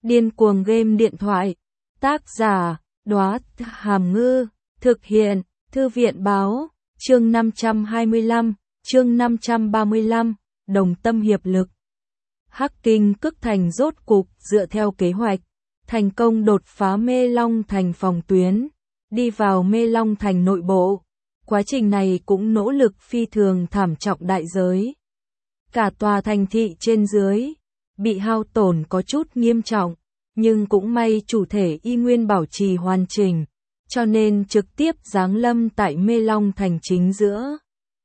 Điên cuồng game điện thoại. Tác giả, Đóa Hàm Ngư. Thực hiện, Thư viện báo. Chương 525, chương 535, đồng tâm hiệp lực. Hắc Kinh Cức Thành rốt cục dựa theo kế hoạch, thành công đột phá Mê Long Thành phòng tuyến, đi vào Mê Long Thành nội bộ. Quá trình này cũng nỗ lực phi thường thảm trọng đại giới. Cả tòa thành thị trên dưới bị hao tổn có chút nghiêm trọng, nhưng cũng may chủ thể y nguyên bảo trì hoàn chỉnh, cho nên trực tiếp giáng lâm tại Mê Long Thành chính giữa.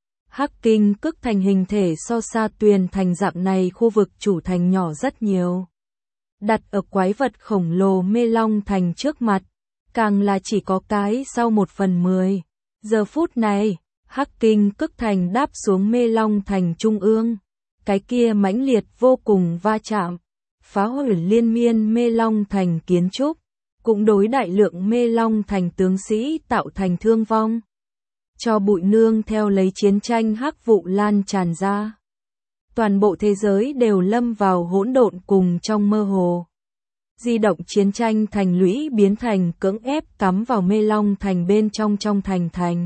Hắc Kinh Cức Thành hình thể so Sa Tuyền Thành dạng này khu vực chủ thành nhỏ rất nhiều. Đặt ở quái vật khổng lồ Mê Long Thành trước mặt, càng là chỉ có cái sau 1/10. Giờ phút này, Hắc Kinh Cức Thành đáp xuống Mê Long Thành trung ương. Cái kia mãnh liệt vô cùng va chạm, phá hủy liên miên Mê Long Thành kiến trúc, cũng đối đại lượng Mê Long Thành tướng sĩ tạo thành thương vong. Cho bụi nương theo lấy chiến tranh hắc vụ lan tràn ra. Toàn bộ thế giới đều lâm vào hỗn độn cùng trong mơ hồ. Di động chiến tranh thành lũy biến thành cưỡng ép cắm vào Mê Long Thành bên trong thành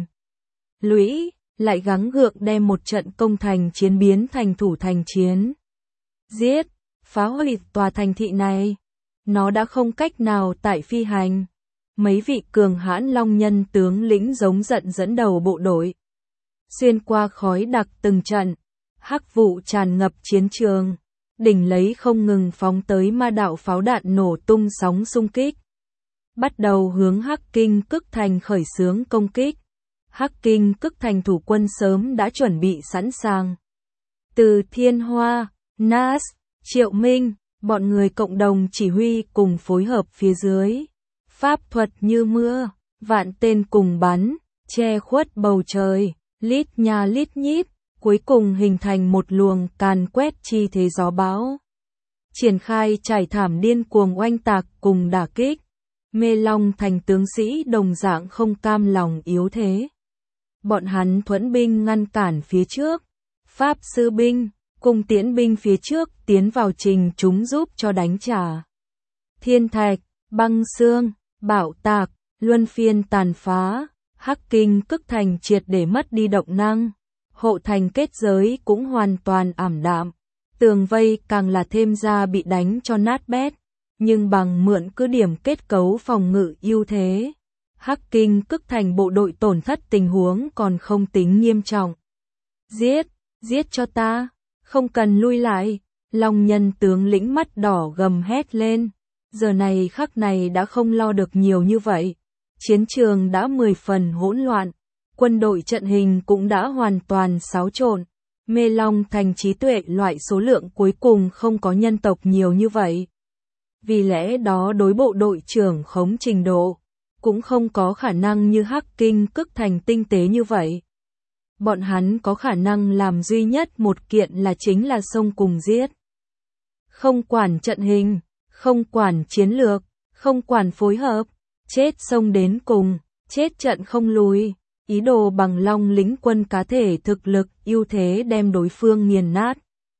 lũy, lại gắng gượng đem một trận công thành chiến biến thành thủ thành chiến. Giết, phá hủy tòa thành thị này. Nó đã không cách nào tại phi hành. Mấy vị cường hãn long nhân tướng lĩnh giống giận dẫn đầu bộ đội. Xuyên qua khói đặc từng trận, hắc vụ tràn ngập chiến trường, đỉnh lấy không ngừng phóng tới ma đạo pháo đạn nổ tung sóng xung kích. Bắt đầu hướng Hắc Kinh Cức Thành khởi xướng công kích. Hắc Kinh Cức Thành thủ quân sớm đã chuẩn bị sẵn sàng. Từ Thiên Hoa, Nas, Triệu Minh, bọn người cộng đồng chỉ huy cùng phối hợp phía dưới. Pháp thuật như mưa, vạn tên cùng bắn, che khuất bầu trời, lít nha lít nhít, cuối cùng hình thành một luồng càn quét chi thế gió bão. Triển khai trải thảm điên cuồng oanh tạc cùng đả kích. Mê Long Thành tướng sĩ đồng dạng không cam lòng yếu thế. Bọn hắn thuẫn binh ngăn cản phía trước, pháp sư binh, cùng tiễn binh phía trước tiến vào trình chúng giúp cho đánh trả. Thiên thạch, băng xương, bạo tạc, luân phiên tàn phá, Hắc Kinh Cức Thành triệt để mất đi động năng. Hộ thành kết giới cũng hoàn toàn ảm đạm, tường vây càng là thêm ra bị đánh cho nát bét, nhưng bằng mượn cứ điểm kết cấu phòng ngự ưu thế. Hắc Kinh Cức Thành bộ đội tổn thất tình huống còn không tính nghiêm trọng. Giết, giết cho ta, không cần lui lại, long nhân tướng lĩnh mắt đỏ gầm hét lên. Giờ này khắc này đã không lo được nhiều như vậy. Chiến trường đã 10 phần hỗn loạn, quân đội trận hình cũng đã hoàn toàn xáo trộn. Mê Long Thành trí tuệ loại số lượng cuối cùng không có nhân tộc nhiều như vậy. Vì lẽ đó đối bộ đội trưởng khống trình độ, cũng không có khả năng như Hắc Kinh Cức Thành tinh tế như vậy. Bọn hắn có khả năng làm duy nhất một kiện là chính là xông cùng giết. Không quản trận hình, không quản chiến lược, không quản phối hợp, chết xông đến cùng, chết trận không lùi. Ý đồ bằng long lĩnh quân cá thể thực lực ưu thế đem đối phương nghiền nát.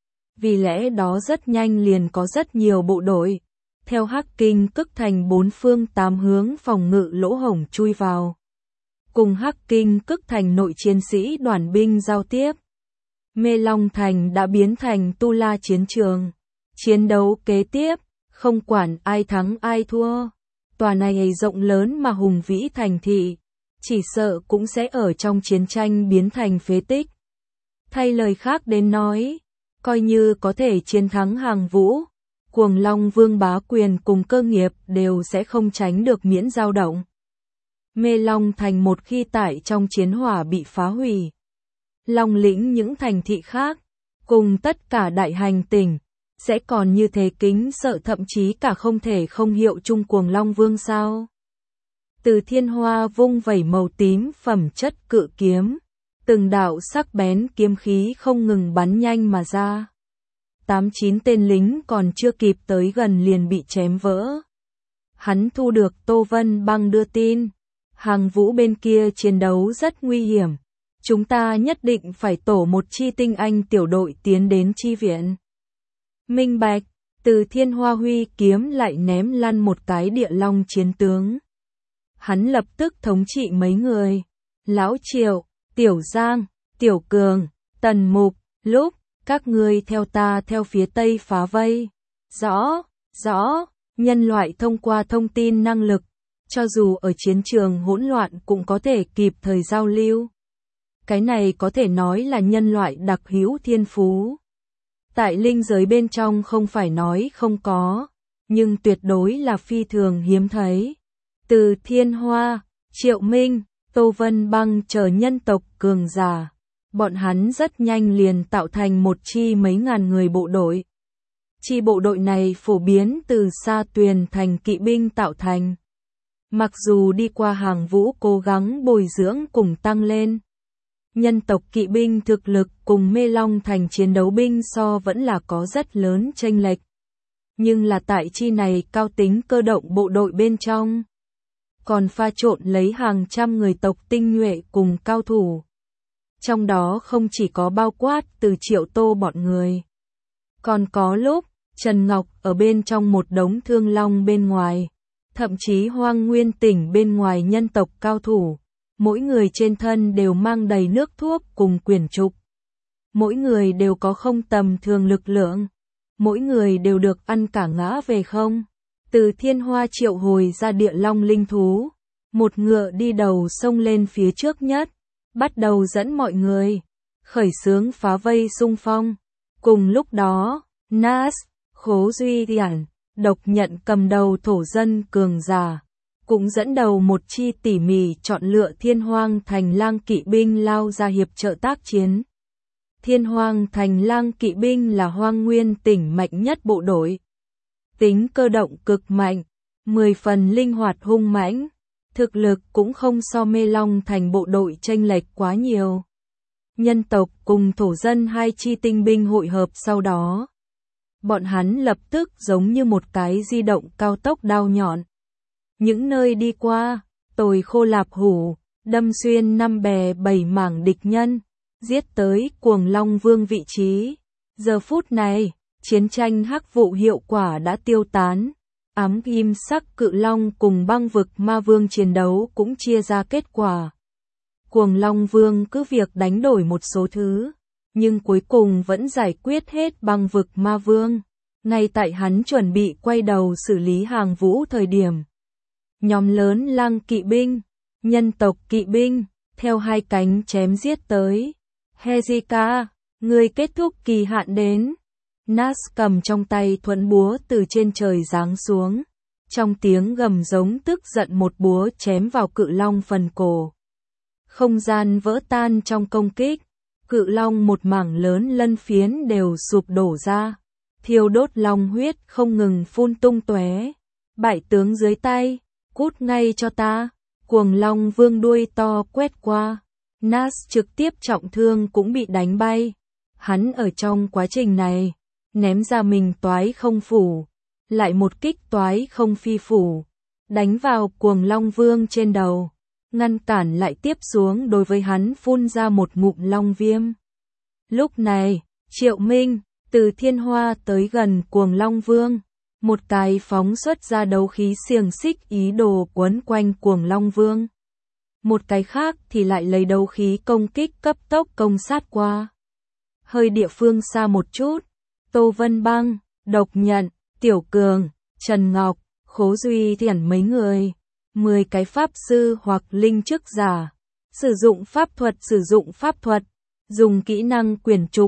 Vì lẽ đó rất nhanh liền có rất nhiều bộ đội, theo Hắc Kinh Cức Thành 4 phương 8 hướng phòng ngự lỗ hổng chui vào. Cùng Hắc Kinh Cức Thành nội chiến sĩ đoàn binh giao tiếp. Mê Long Thành đã biến thành tu la chiến trường. Chiến đấu kế tiếp, không quản ai thắng ai thua. Tòa này rộng lớn mà hùng vĩ thành thị, chỉ sợ cũng sẽ ở trong chiến tranh biến thành phế tích. Thay lời khác đến nói, coi như có thể chiến thắng Hàng Vũ, Cuồng Long Vương bá quyền cùng cơ nghiệp đều sẽ không tránh được miễn dao động. Mê Long Thành một khi tại trong chiến hỏa bị phá hủy, Long lĩnh những thành thị khác, cùng tất cả đại hành tỉnh, sẽ còn như thế kính sợ thậm chí cả không thể không hiệu chung Cuồng Long Vương sao. Từ Thiên Hoa vung vẩy màu tím phẩm chất cự kiếm, từng đạo sắc bén kiếm khí không ngừng bắn nhanh mà ra. 8-9 tên lính còn chưa kịp tới gần liền bị chém vỡ. Hắn thu được Tô Vân Băng đưa tin, Hàng Vũ bên kia chiến đấu rất nguy hiểm, chúng ta nhất định phải tổ một chi tinh anh tiểu đội tiến đến chi viện. Minh bạch, Từ Thiên Hoa huy kiếm lại ném lăn một cái Địa Long chiến tướng. Hắn lập tức thống trị mấy người. Lão Triệu, Tiểu Giang, Tiểu Cường, Tần Mục, Lúc, các ngươi theo ta theo phía tây phá vây. Rõ, rõ, nhân loại thông qua thông tin năng lực, cho dù ở chiến trường hỗn loạn cũng có thể kịp thời giao lưu. Cái này có thể nói là nhân loại đặc hữu thiên phú. Tại linh giới bên trong không phải nói không có, nhưng tuyệt đối là phi thường hiếm thấy. Từ Thiên Hoa, Triệu Minh, Tô Vân Băng chờ nhân tộc cường giả, bọn hắn rất nhanh liền tạo thành một chi mấy ngàn người bộ đội. Chi bộ đội này phổ biến từ Sa Tuyền thành kỵ binh tạo thành. Mặc dù đi qua hàng vũ cố gắng bồi dưỡng cùng tăng lên, nhân tộc kỵ binh thực lực cùng Mê Long thành chiến đấu binh so vẫn là có rất lớn chênh lệch. Nhưng là tại chi này cao tính cơ động bộ đội bên trong, còn pha trộn lấy hàng trăm người tộc tinh nhuệ cùng cao thủ. Trong đó không chỉ có bao quát từ Triệu Tô bọn người, còn có Lúc, Trần Ngọc ở bên trong một đống thương long bên ngoài, thậm chí Hoang Nguyên tỉnh bên ngoài nhân tộc cao thủ. Mỗi người trên thân đều mang đầy nước thuốc cùng quyển trục. Mỗi người đều có không tầm thường lực lượng. Mỗi người đều được ăn cả ngã về không. Từ Thiên Hoa triệu hồi ra Địa Long linh thú. Một ngựa đi đầu xông lên phía trước nhất. Bắt đầu dẫn mọi người. Khởi xướng phá vây xung phong. Cùng lúc đó, Nas, Khố Duy Điển, Độc Nhận cầm đầu thổ dân cường giả. Cũng dẫn đầu một chi tỉ mỉ chọn lựa Thiên Hoang thành lang kỵ binh lao ra hiệp trợ tác chiến. Thiên Hoang thành lang kỵ binh là Hoang Nguyên tỉnh mạnh nhất bộ đội. Tính cơ động cực mạnh, 10 phần linh hoạt hung mãnh, thực lực cũng không so Mê Long thành bộ đội chênh lệch quá nhiều. Nhân tộc cùng thổ dân hai chi tinh binh hội hợp sau đó. Bọn hắn lập tức giống như một cái di động cao tốc đao nhọn. Những nơi đi qua, tồi khô lạp hủ, đâm xuyên năm bè bảy mảng địch nhân, giết tới Cuồng Long Vương vị trí. Giờ phút này, chiến tranh hắc vụ hiệu quả đã tiêu tán. Ám kim sắc cự long cùng băng vực ma vương chiến đấu cũng chia ra kết quả. Cuồng Long Vương cứ việc đánh đổi một số thứ, nhưng cuối cùng vẫn giải quyết hết băng vực ma vương. Ngay tại hắn chuẩn bị quay đầu xử lý hàng vũ thời điểm. Nhóm lớn lang kỵ binh, nhân tộc kỵ binh, theo hai cánh chém giết tới. Hezekiah, người kết thúc kỳ hạn đến. Nas cầm trong tay thuẫn búa từ trên trời giáng xuống. Trong tiếng gầm giống tức giận một búa chém vào cự long phần cổ. Không gian vỡ tan trong công kích. Cự long một mảng lớn lân phiến đều sụp đổ ra. Thiêu đốt long huyết không ngừng phun tung tóe. Bại tướng dưới tay. Cút ngay cho ta, Cuồng Long Vương đuôi to quét qua. Nas trực tiếp trọng thương cũng bị đánh bay. Hắn ở trong quá trình này, ném ra mình toái không phủ, lại một kích toái không phi phủ, đánh vào Cuồng Long Vương trên đầu, ngăn cản lại tiếp xuống đối với hắn phun ra một ngụm long viêm. Lúc này, Triệu Minh, từ Thiên Hoa tới gần Cuồng Long Vương. Một cái phóng xuất ra đấu khí xiềng xích ý đồ quấn quanh Cuồng Long Vương. Một cái khác thì lại lấy đấu khí công kích cấp tốc công sát qua. Hơi địa phương xa một chút, Tô Vân Băng, Độc Nhận, Tiểu Cường, Trần Ngọc, Khố Duy Thiển mấy người, 10 cái pháp sư hoặc linh chức giả, sử dụng pháp thuật, dùng kỹ năng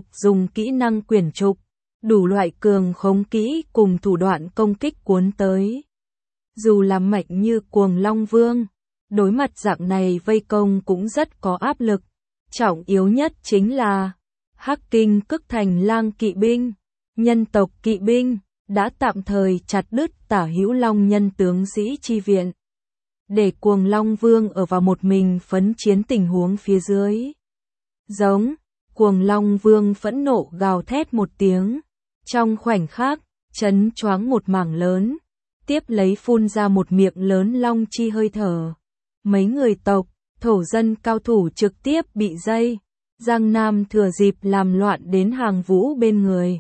quyển trục. Đủ loại cường khống kỹ cùng thủ đoạn công kích cuốn tới. Dù là mạnh như Cuồng Long Vương, đối mặt dạng này vây công cũng rất có áp lực. Trọng yếu nhất chính là Hắc Kinh Cức Thành lang kỵ binh, nhân tộc kỵ binh, đã tạm thời chặt đứt tả hữu long nhân tướng sĩ chi viện. Để Cuồng Long Vương ở vào một mình phấn chiến tình huống phía dưới. Giống, Cuồng Long Vương phẫn nộ gào thét một tiếng. Trong khoảnh khắc, chấn choáng một mảng lớn, tiếp lấy phun ra một miệng lớn long chi hơi thở. Mấy người tộc, thổ dân cao thủ trực tiếp bị dây. Giang Nam thừa dịp làm loạn đến hàng vũ bên người.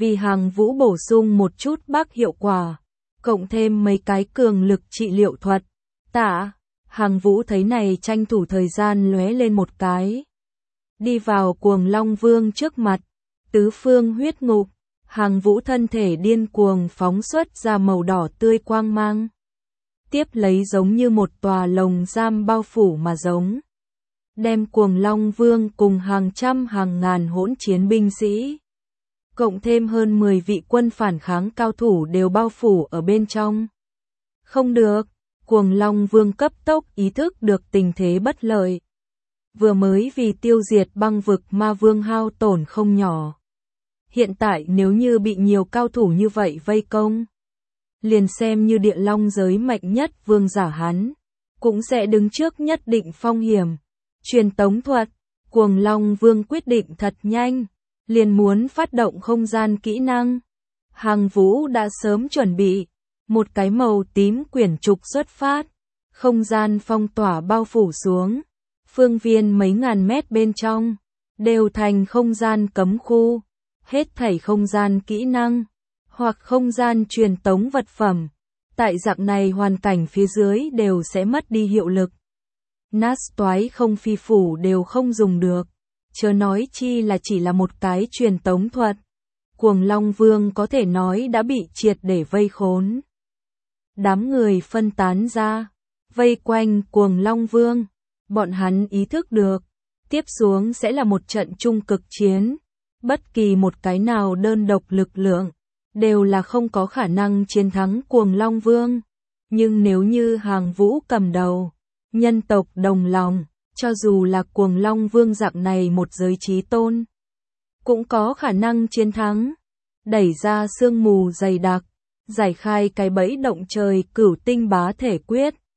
vì Hàng Vũ bổ sung một chút bác hiệu quả, cộng thêm mấy cái cường lực trị liệu thuật. Tạ, Hàng Vũ thấy này tranh thủ thời gian lóe lên một cái. Đi vào Cuồng Long Vương trước mặt, tứ phương huyết ngục, Hàng Vũ thân thể điên cuồng phóng xuất ra màu đỏ tươi quang mang. Tiếp lấy giống như một tòa lồng giam bao phủ mà giống. Đem Cuồng Long Vương cùng hàng trăm hàng ngàn hỗn chiến binh sĩ, cộng thêm hơn 10 vị quân phản kháng cao thủ đều bao phủ ở bên trong. Không được, Cuồng Long Vương cấp tốc ý thức được tình thế bất lợi. Vừa mới vì tiêu diệt băng vực ma vương hao tổn không nhỏ. Hiện tại nếu như bị nhiều cao thủ như vậy vây công, liền xem như địa long giới mạnh nhất vương giả hắn, cũng sẽ đứng trước nhất định phong hiểm. Truyền tống thuật, Cuồng Long Vương quyết định thật nhanh, liền muốn phát động không gian kỹ năng. Hàng Vũ đã sớm chuẩn bị, một cái màu tím quyển trục xuất phát, không gian phong tỏa bao phủ xuống, phương viên mấy ngàn mét bên trong, đều thành không gian cấm khu, hết thảy không gian kỹ năng, hoặc không gian truyền tống vật phẩm, tại dạng này hoàn cảnh phía dưới đều sẽ mất đi hiệu lực. Nát toái không phi phủ đều không dùng được, chớ nói chi là chỉ là một cái truyền tống thuật. Cuồng Long Vương có thể nói đã bị triệt để vây khốn. Đám người phân tán ra, vây quanh Cuồng Long Vương, bọn hắn ý thức được, tiếp xuống sẽ là một trận trung cực chiến, bất kỳ một cái nào đơn độc lực lượng, đều là không có khả năng chiến thắng Cuồng Long Vương. Nhưng nếu như Hàng Vũ cầm đầu, nhân tộc đồng lòng, cho dù là Cuồng Long Vương dạng này một giới chí tôn, cũng có khả năng chiến thắng. Đẩy ra sương mù dày đặc, giải khai cái bẫy động trời cửu tinh bá thể quyết,